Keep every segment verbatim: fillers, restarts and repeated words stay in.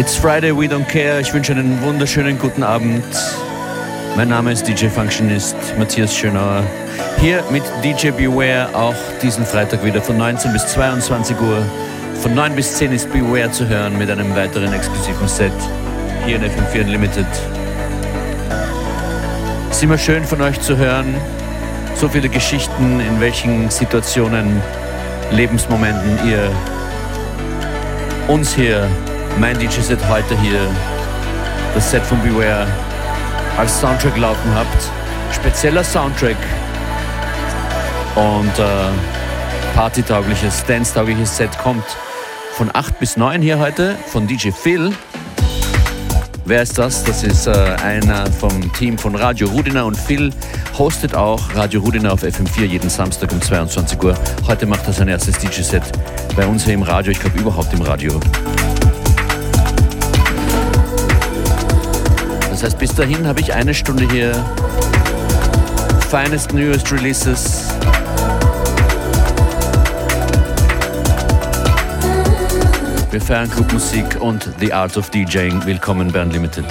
It's Friday, we don't care. Ich wünsche einen wunderschönen guten Abend. Mein Name ist D J Functionist Matthias Schönauer. Hier mit D J Beware, auch diesen Freitag wieder von neunzehn bis zweiundzwanzig Uhr. Von neun bis zehn ist Beware zu hören mit einem weiteren exklusiven Set hier in F M vier Unlimited. Es ist immer schön von euch zu hören. So viele Geschichten, in welchen Situationen, Lebensmomenten ihr uns hier, mein D J-Set heute hier, das Set von Beware, als Soundtrack laufen habt. Spezieller Soundtrack und äh, partytaugliches, dance-taugliches Set kommt von acht bis neun hier heute von D J Phil. Wer ist das? Das ist äh, einer vom Team von Radio Rudina, und Phil hostet auch Radio Rudina auf F M vier jeden Samstag um zweiundzwanzig Uhr. Heute macht er sein erstes D J-Set bei uns hier im Radio, ich glaube überhaupt im Radio. Das heißt, bis dahin habe ich eine Stunde hier finest newest releases. Wir feiern Clubmusik und The Art of DJing. Willkommen bei Unlimited.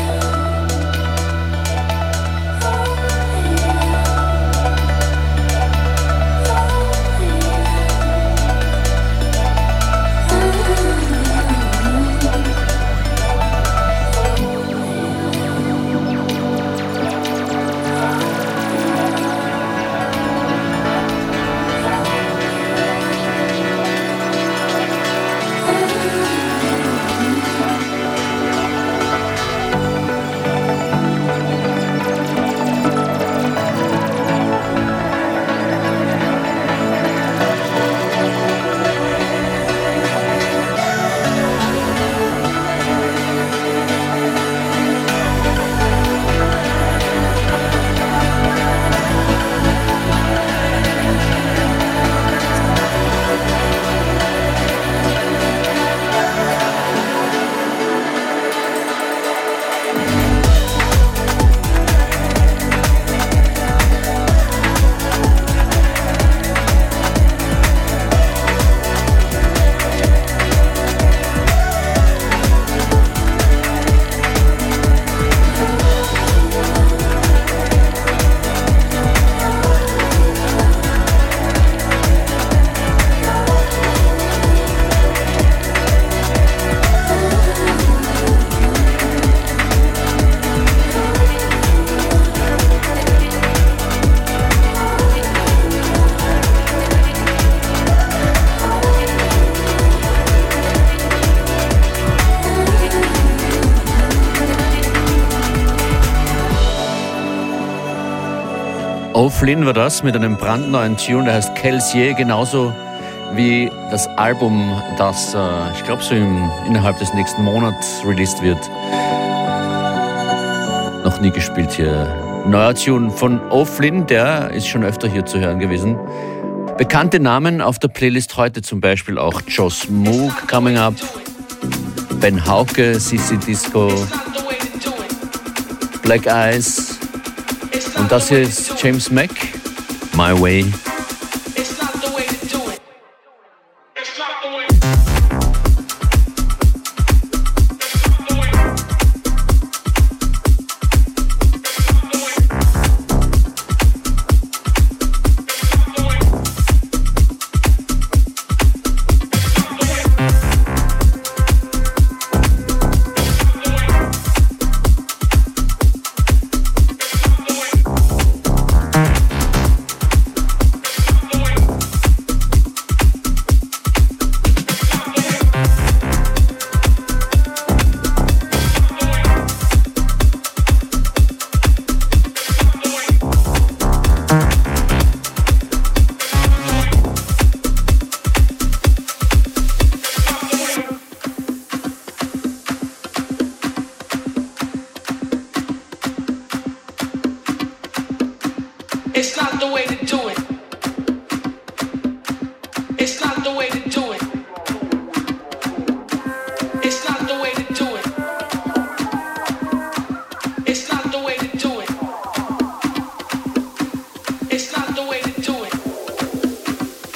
O'Flynn war das mit einem brandneuen Tune, der heißt Kelsier, genauso wie das Album, das äh, ich glaube so im, innerhalb des nächsten Monats released wird. Noch nie gespielt hier. Neuer Tune von O'Flynn, der ist schon öfter hier zu hören gewesen. Bekannte Namen auf der Playlist heute zum Beispiel auch Joss Moog, Coming Up, Ben Hauke, C C Disco, Black Eyes. Und das hier ist James Mack, My Way.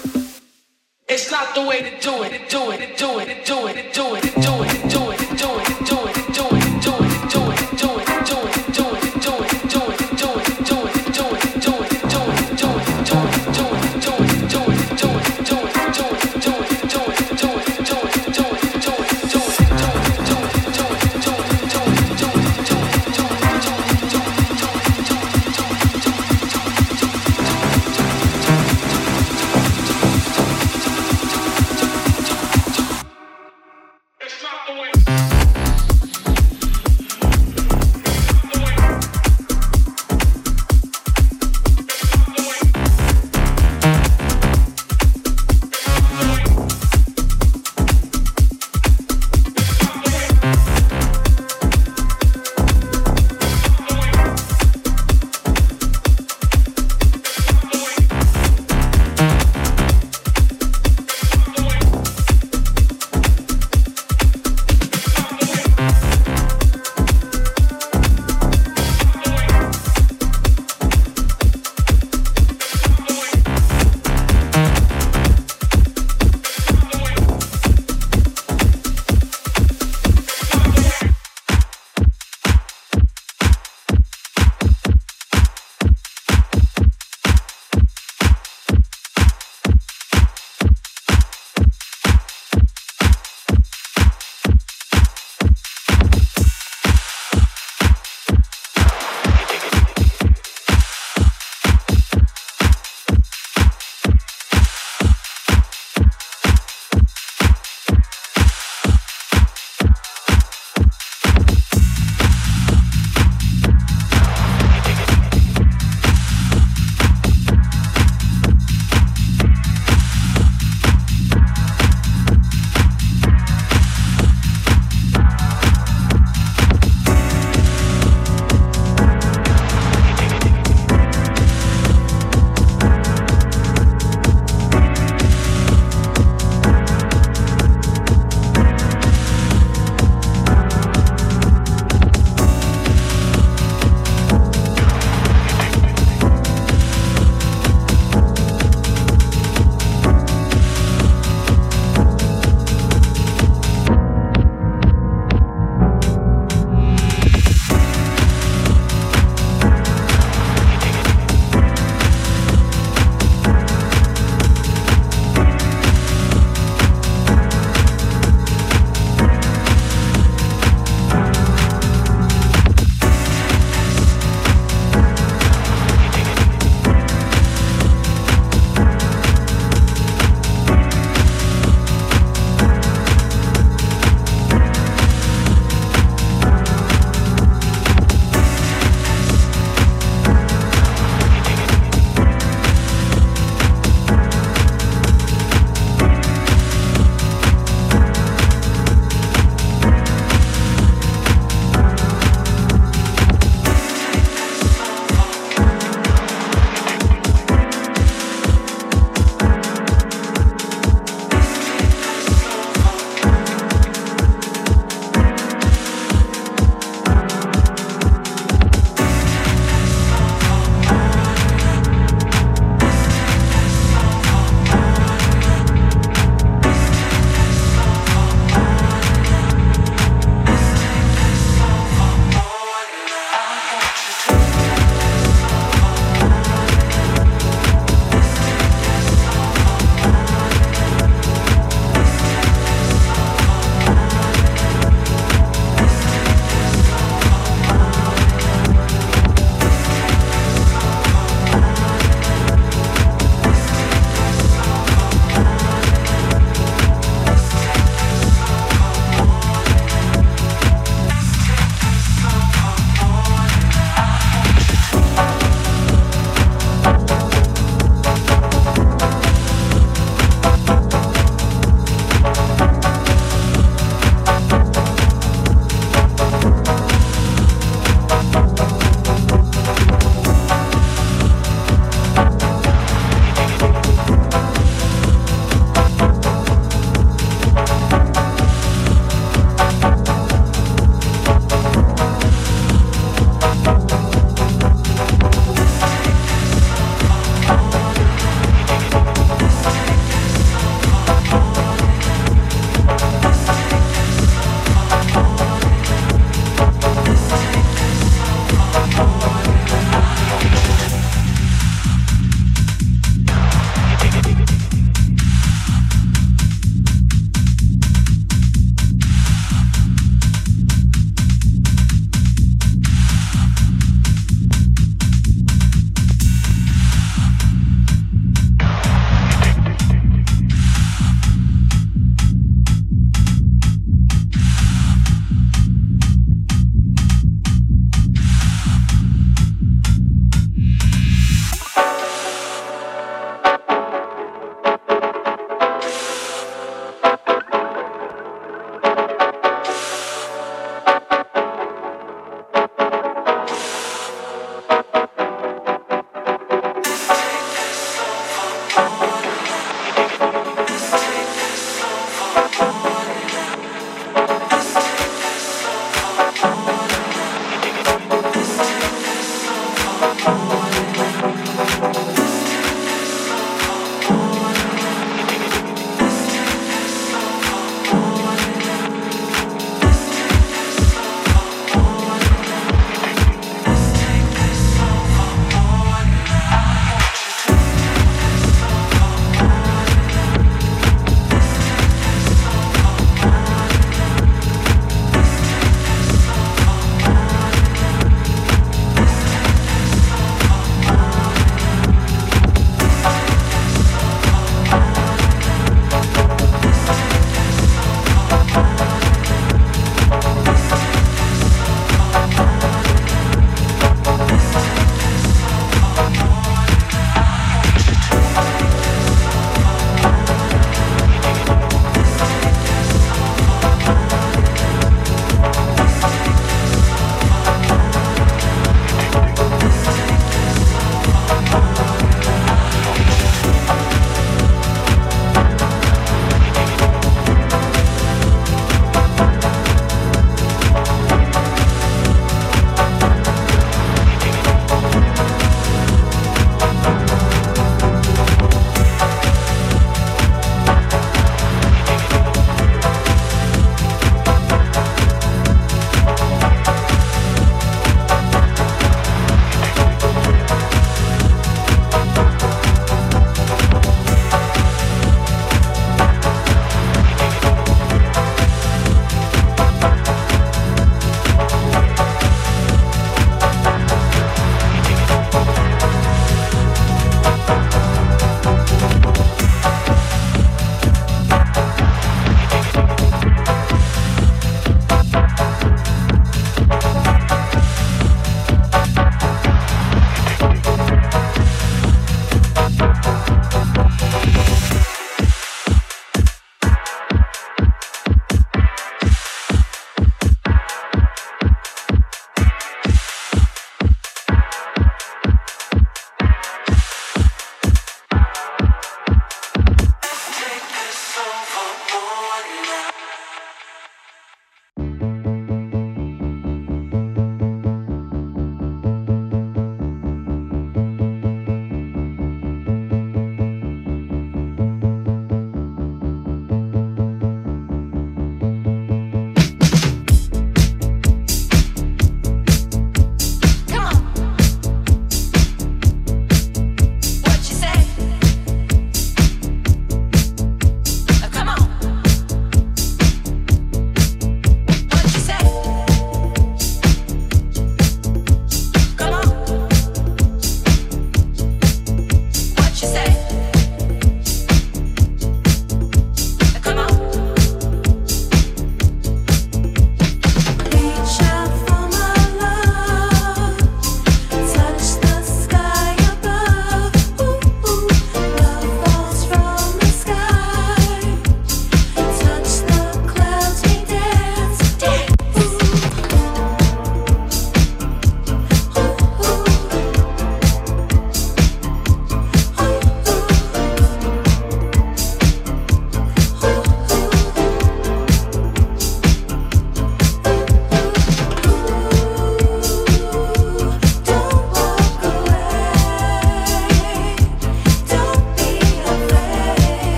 It's not the way to do it, do it, do it, do it, do it, do it, do it, do it.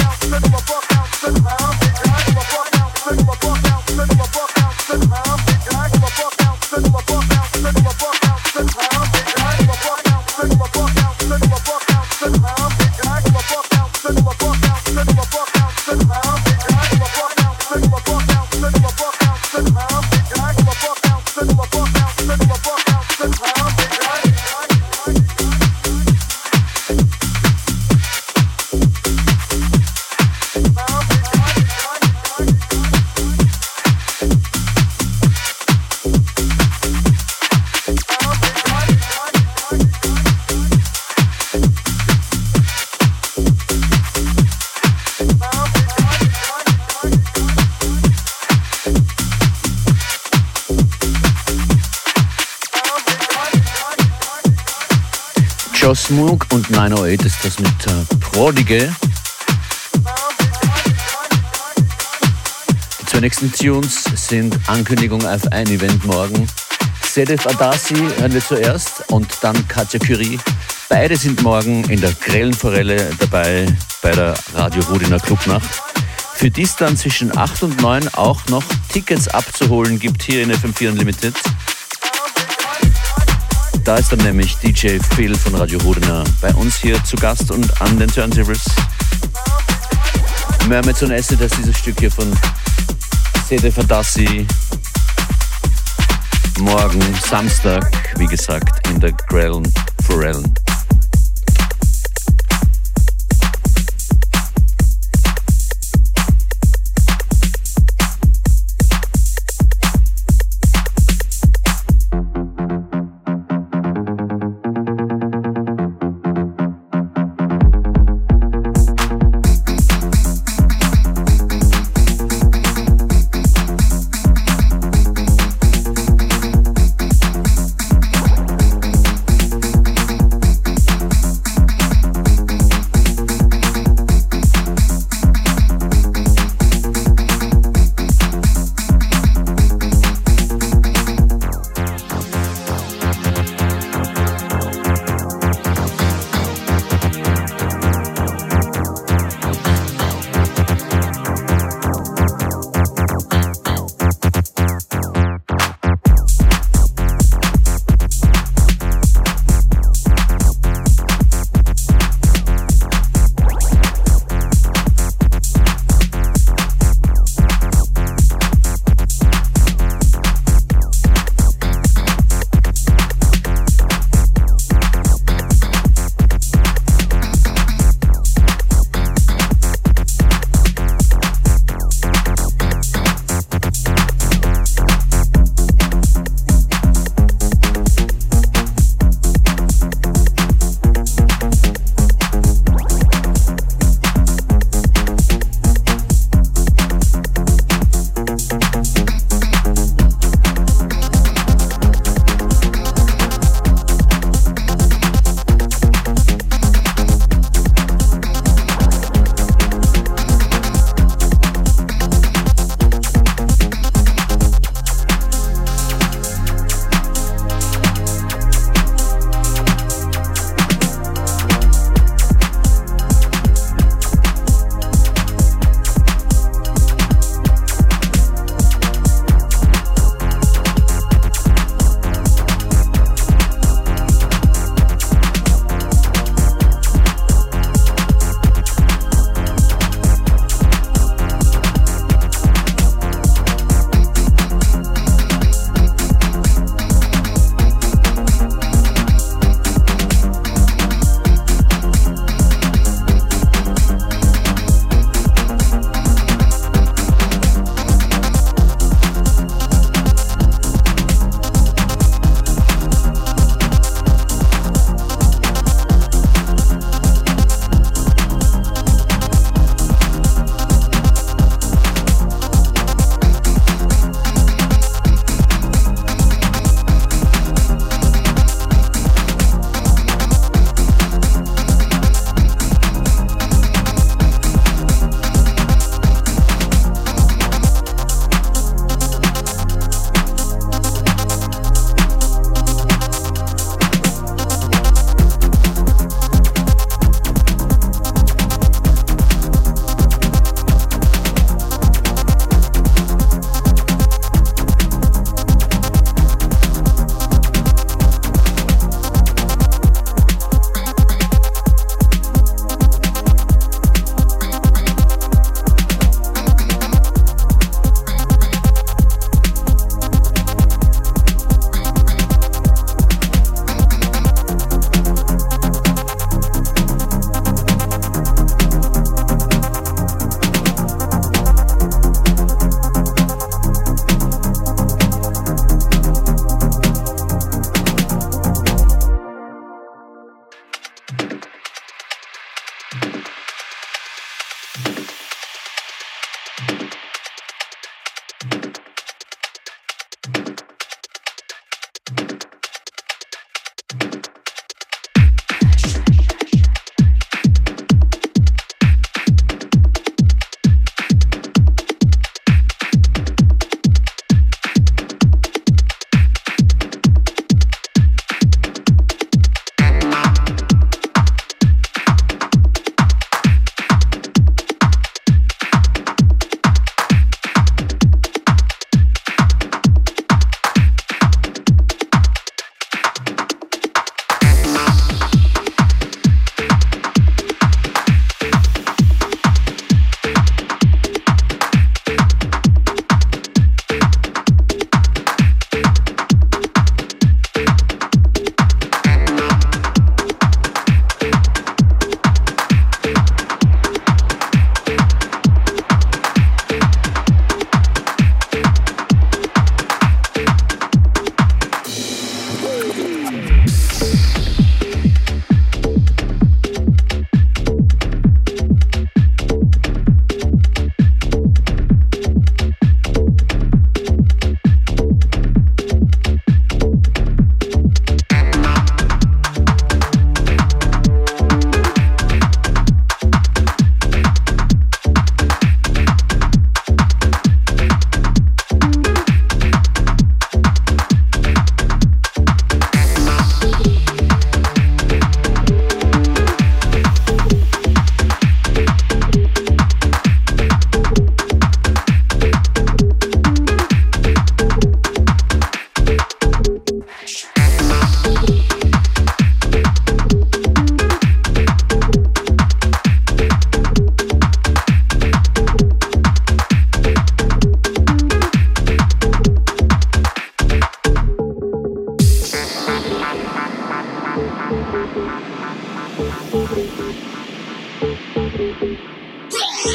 Joss Moog und neun null acht ist das mit äh, Prodige. Die zwei nächsten Tunes sind Ankündigung auf ein Event morgen. Sedef Adasi hören wir zuerst und dann Katja Curie. Beide sind morgen in der Grellen Forelle dabei bei der Radio Rudiner Clubnacht. Für die es dann zwischen acht und neun auch noch Tickets abzuholen gibt hier in F M vier Unlimited. Da ist dann nämlich D J Phil von Radio Rudiner bei uns hier zu Gast und an den Turntables. Mermaids on Acid, das ist dieses Stück hier von Sedef Adasi. Morgen, Samstag, wie gesagt, in der Grellen Forellen.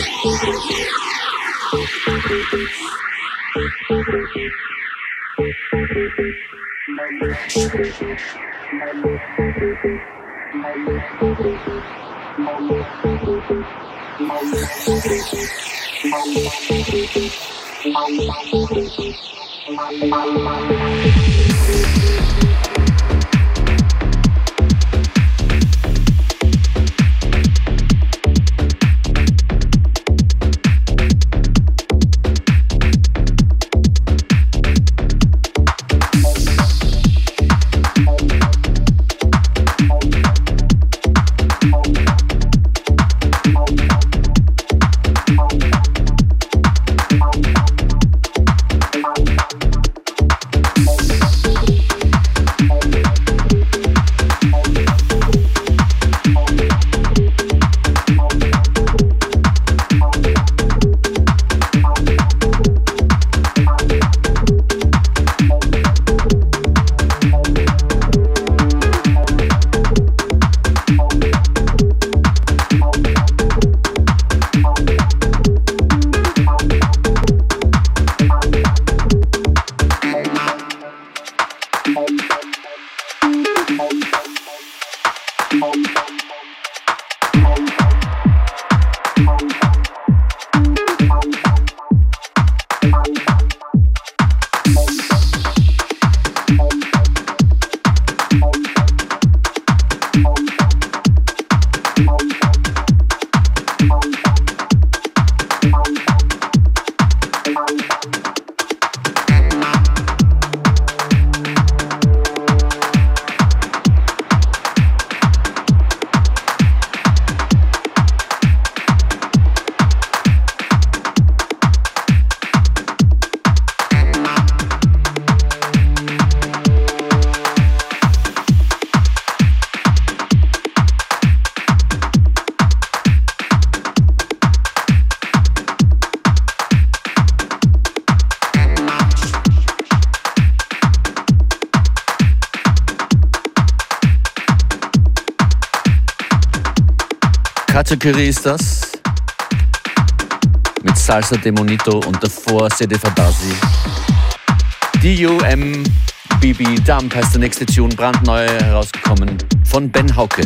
Katakuri ist das mit Salsa de Monito und davor Sede Fadasi. D U M B B Dump heißt der nächste Tune, brandneu herausgekommen von Ben Hauke.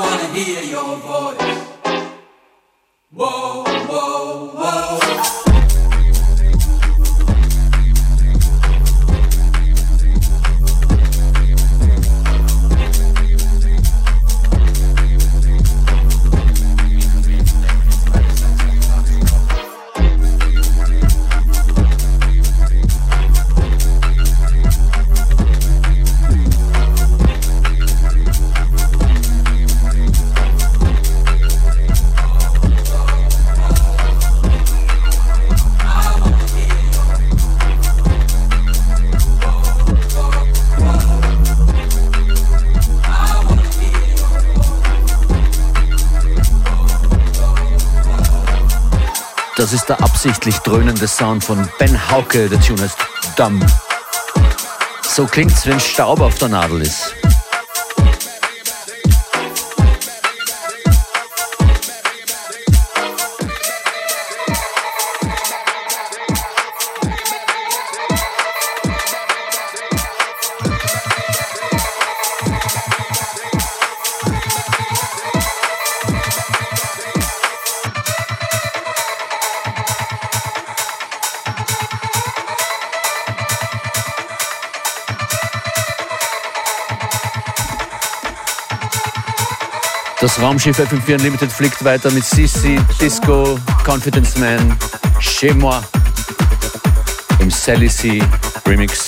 wanna hear your voice. Whoa, whoa, whoa. Das ist der absichtlich dröhnende Sound von Ben Hauke, der Tune heißt Dumb. So klingt's, wenn Staub auf der Nadel ist. Das Raumschiff F M vier Unlimited fliegt weiter mit Sissi, Disco, Confidence Man, Chez Moi im Sally C Remix.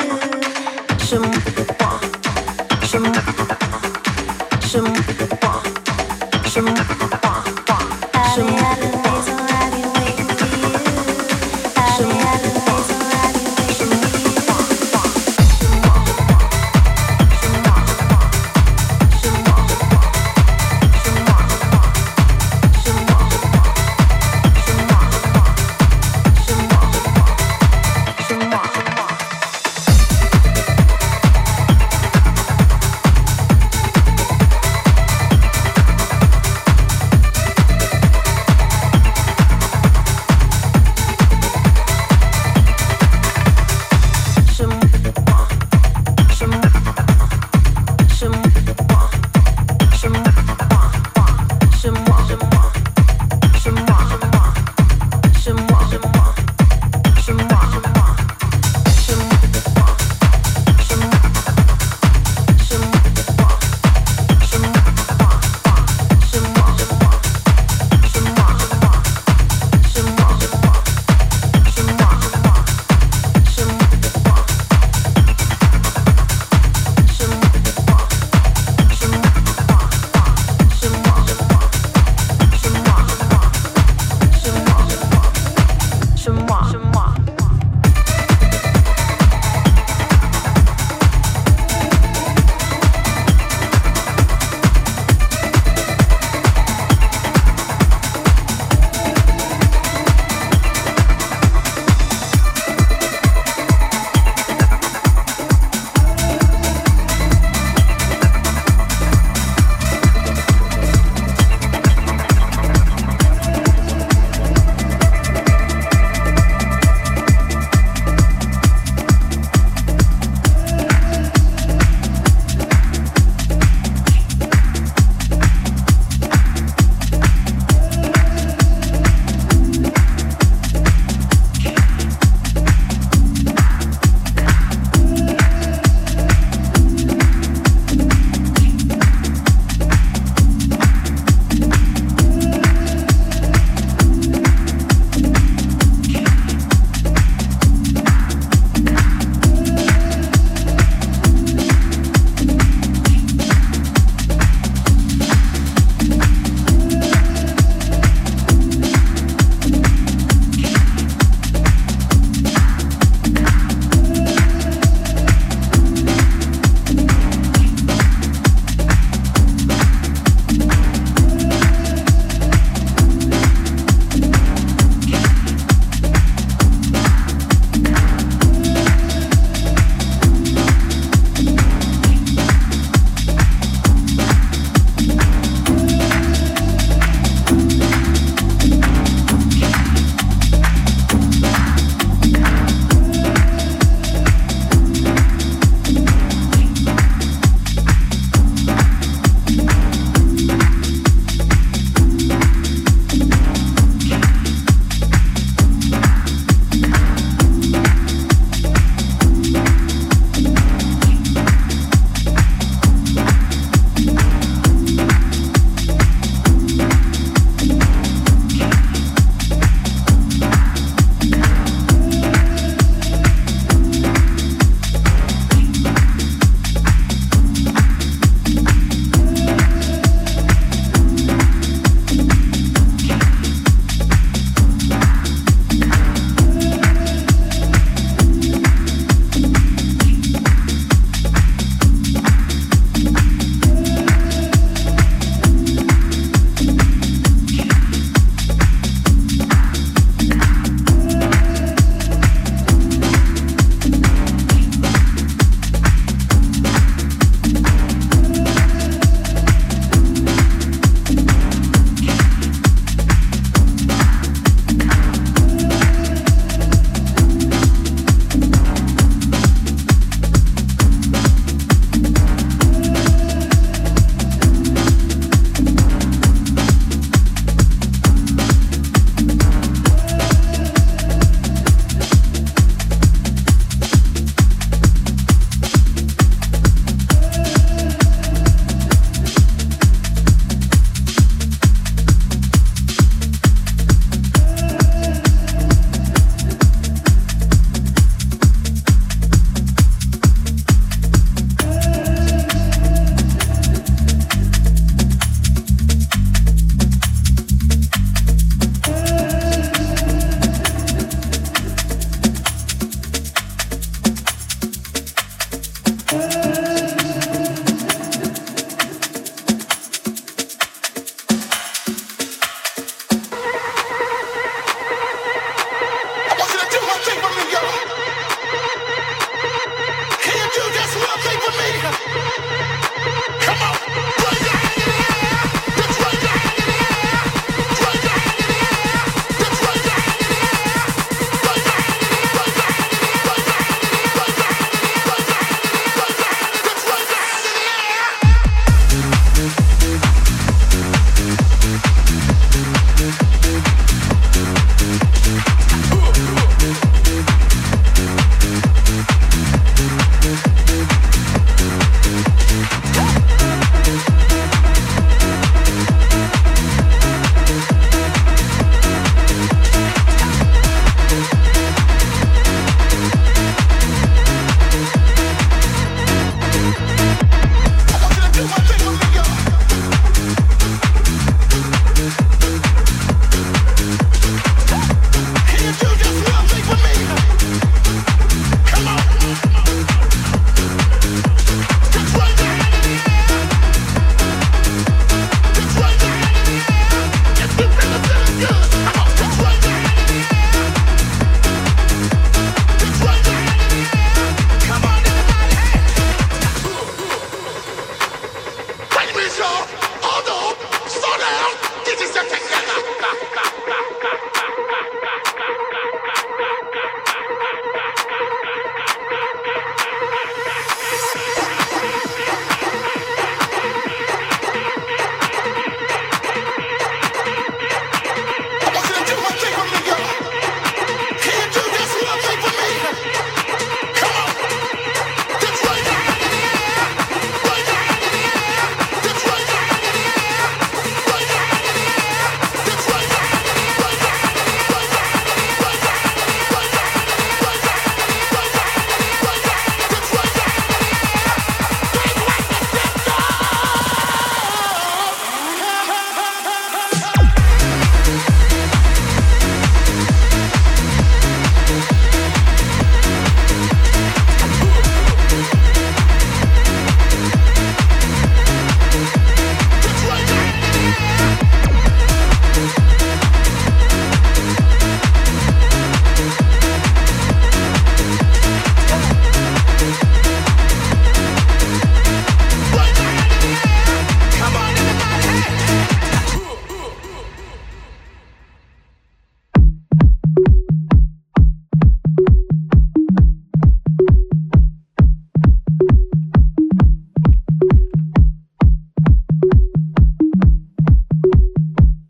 Shum,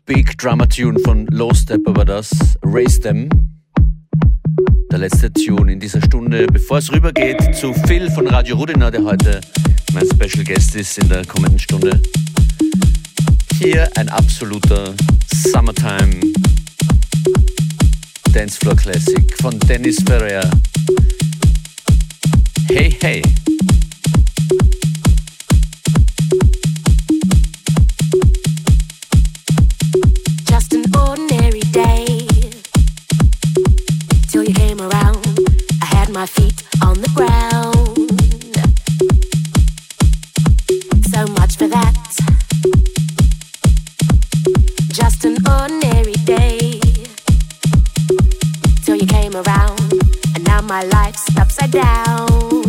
Big Drummer Tune von Low Stepper war das, Raise Them. Der letzte Tune in dieser Stunde, bevor es rübergeht zu Phil von Radio Rudina, der heute mein Special Guest ist in der kommenden Stunde. Hier ein absoluter Summertime Dancefloor Classic von Dennis Ferrer. Hey, hey. Just an ordinary day till you came around. I had my feet on the ground. So much for that. Just an ordinary day till you came around, and now my life's upside down.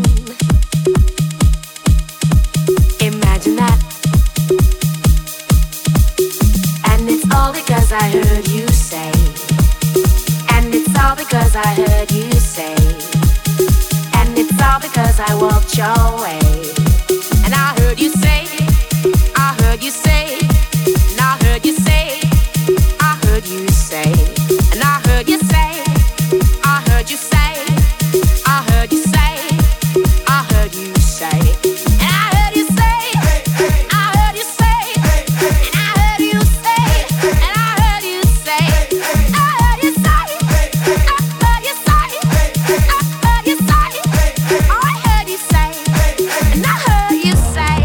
Imagine that. And it's all because I heard you say. And it's all because I heard you say. And it's all because I walked your way. And I heard you say, I heard you say, and I heard you say, I heard you say, and I heard you say, I heard you say, I heard you say, I heard you say, and I heard you say, I heard you say, and I heard you say, and I heard you say, I heard you say, I heard you say, I heard you say, I heard you say, and I heard you say.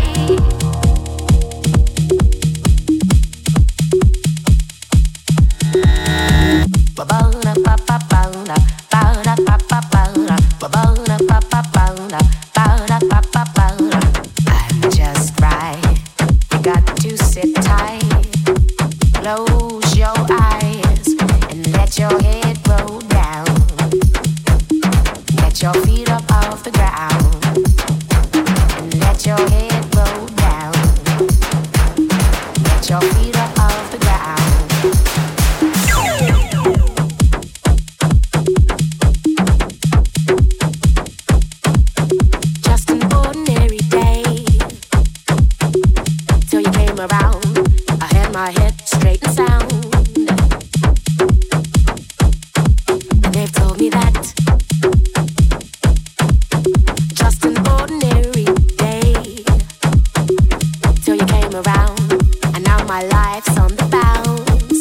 I'm just right. You got to sit tight. Close your eyes and let your head roll down. Get your feet up off the ground and let your head roll down. Get your feet up off the ground. Just an ordinary day till you came around. I had my head straight and sound. And they've told me that. Just an ordinary day till you came around, and now my life's on the bounce.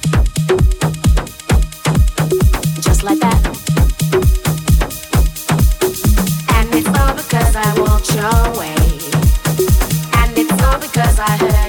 Just like that. And it's all because I walked your way. And it's all because I heard